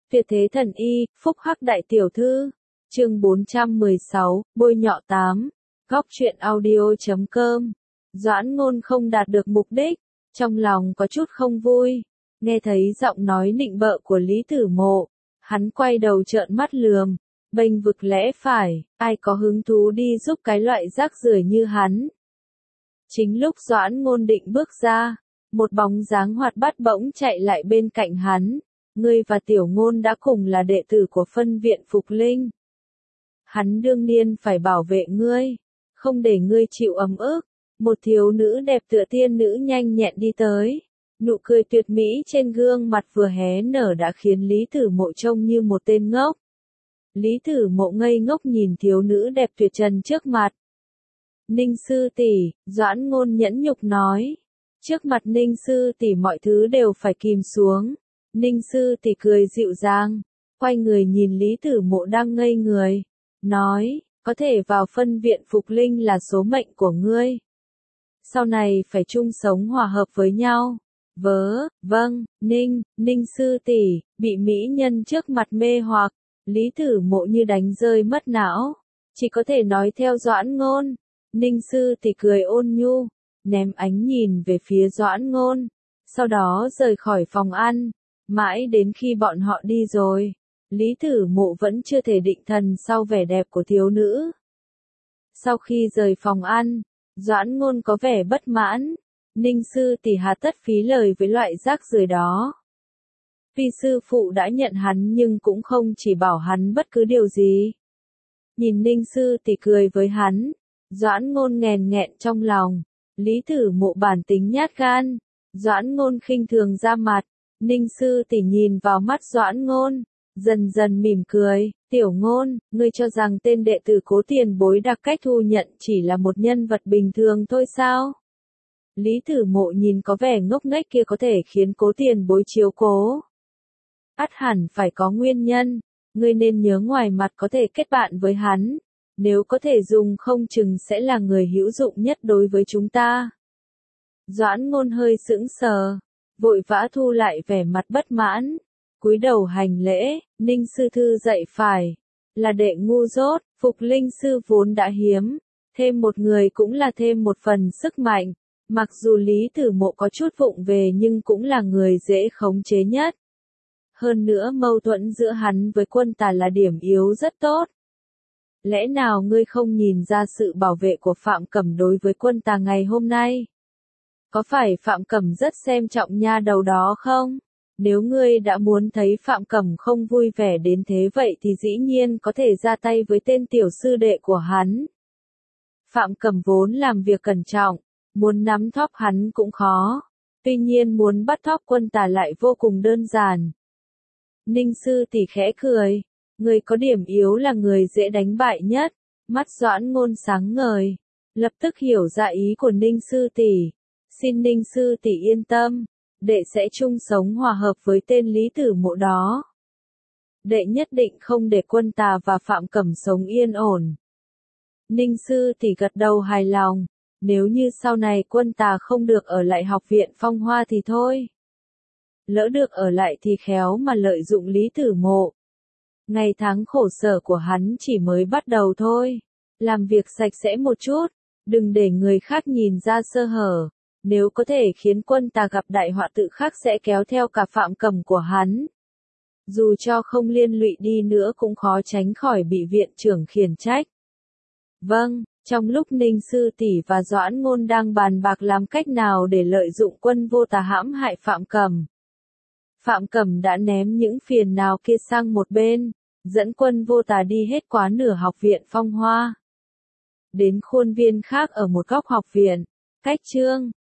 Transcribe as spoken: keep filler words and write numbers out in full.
Tuyệt thế thần y, phúc hắc đại tiểu thư. Chương bốn trăm mười sáu, bôi nhọ tám. Góc truyện audio chấm com. Doãn Ngôn không đạt được mục đích, trong lòng có chút không vui. Nghe thấy giọng nói nịnh bợ của Lý Tử Mộ, hắn quay đầu trợn mắt lườm, bênh vực lẽ phải, ai có hứng thú đi giúp cái loại rác rưởi như hắn. Chính lúc Doãn Ngôn định bước ra, một bóng dáng hoạt bát bỗng chạy lại bên cạnh hắn. Ngươi và Tiểu Ngôn đã cùng là đệ tử của phân viện Phục Linh. Hắn đương nhiên phải bảo vệ ngươi, không để ngươi chịu ấm ức. Một thiếu nữ đẹp tựa tiên nữ nhanh nhẹn đi tới. Nụ cười tuyệt mỹ trên gương mặt vừa hé nở đã khiến Lý Tử Mộ trông như một tên ngốc. Lý Tử Mộ ngây ngốc nhìn thiếu nữ đẹp tuyệt trần trước mặt. Ninh sư tỷ, Doãn Ngôn nhẫn nhục nói. Trước mặt Ninh sư tỷ mọi thứ đều phải kìm xuống. Ninh sư tỷ cười dịu dàng, quay người nhìn Lý Tử Mộ đang ngây người, nói, có thể vào phân viện Phục Linh là số mệnh của ngươi. Sau này phải chung sống hòa hợp với nhau. Vớ, vâng, Ninh, Ninh sư tỷ, bị mỹ nhân trước mặt mê hoặc, Lý Tử Mộ như đánh rơi mất não, chỉ có thể nói theo Doãn Ngôn. Ninh sư tỷ cười ôn nhu, ném ánh nhìn về phía Doãn Ngôn, sau đó rời khỏi phòng ăn. Mãi đến khi bọn họ đi rồi, Lý Tử Mộ vẫn chưa thể định thần sau vẻ đẹp của thiếu nữ. Sau khi rời phòng ăn, Doãn Ngôn có vẻ bất mãn. Ninh sư tỷ hà tất phí lời với loại rác rưởi đó. Vì sư phụ đã nhận hắn nhưng cũng không chỉ bảo hắn bất cứ điều gì. Nhìn Ninh sư tỷ cười với hắn, Doãn Ngôn nghèn nghẹn trong lòng. Lý Tử Mộ bản tính nhát gan, Doãn Ngôn khinh thường ra mặt. Ninh sư tỷ nhìn vào mắt Doãn Ngôn, dần dần mỉm cười, Tiểu Ngôn, ngươi cho rằng tên đệ tử Cố tiền bối đặc cách thu nhận chỉ là một nhân vật bình thường thôi sao? Lý Tử Mộ nhìn có vẻ ngốc nghếch kia có thể khiến Cố tiền bối chiếu cố. Ắt hẳn phải có nguyên nhân, ngươi nên nhớ ngoài mặt có thể kết bạn với hắn, nếu có thể dùng không chừng sẽ là người hữu dụng nhất đối với chúng ta. Doãn Ngôn hơi sững sờ, vội vã thu lại vẻ mặt bất mãn, cúi đầu hành lễ. Ninh sư thư dạy phải, là đệ ngu dốt, Phục Linh sư vốn đã hiếm, thêm một người cũng là thêm một phần sức mạnh, mặc dù Lý Tử Mộ có chút vụng về nhưng cũng là người dễ khống chế nhất. Hơn nữa mâu thuẫn giữa hắn với Quân Tà là điểm yếu rất tốt. Lẽ nào ngươi không nhìn ra sự bảo vệ của Phạm Cẩm đối với Quân Tà ngày hôm nay? Có phải Phạm Cẩm rất xem trọng nha đầu đó không? Nếu ngươi đã muốn thấy Phạm Cẩm không vui vẻ đến thế vậy thì dĩ nhiên có thể ra tay với tên tiểu sư đệ của hắn. Phạm Cẩm vốn làm việc cẩn trọng, muốn nắm thóp hắn cũng khó. Tuy nhiên muốn bắt thóp Quân Tà lại vô cùng đơn giản. Ninh sư tỷ khẽ cười, người có điểm yếu là người dễ đánh bại nhất. Mắt Doãn Ngôn sáng ngời, lập tức hiểu ra ý của Ninh sư tỷ. Xin Ninh sư tỷ yên tâm, đệ sẽ chung sống hòa hợp với tên Lý Tử Mộ đó. Đệ nhất định không để Quân Tà và Phạm Cẩm sống yên ổn. Ninh sư tỷ gật đầu hài lòng, nếu như sau này Quân Tà không được ở lại học viện Phong Hoa thì thôi. Lỡ được ở lại thì khéo mà lợi dụng Lý Tử Mộ. Ngày tháng khổ sở của hắn chỉ mới bắt đầu thôi. Làm việc sạch sẽ một chút, đừng để người khác nhìn ra sơ hở. Nếu có thể khiến Quân Tà gặp đại họa tự khắc sẽ kéo theo cả Phạm Cẩm của hắn. Dù cho không liên lụy đi nữa cũng khó tránh khỏi bị viện trưởng khiển trách. Vâng, trong lúc Ninh sư tỷ và Doãn Ngôn đang bàn bạc làm cách nào để lợi dụng Quân Vô Tà hãm hại Phạm Cẩm, Phạm Cẩm đã ném những phiền nào kia sang một bên, dẫn Quân Vô Tà đi hết quá nửa học viện Phong Hoa. Đến khuôn viên khác ở một góc học viện, cách chương,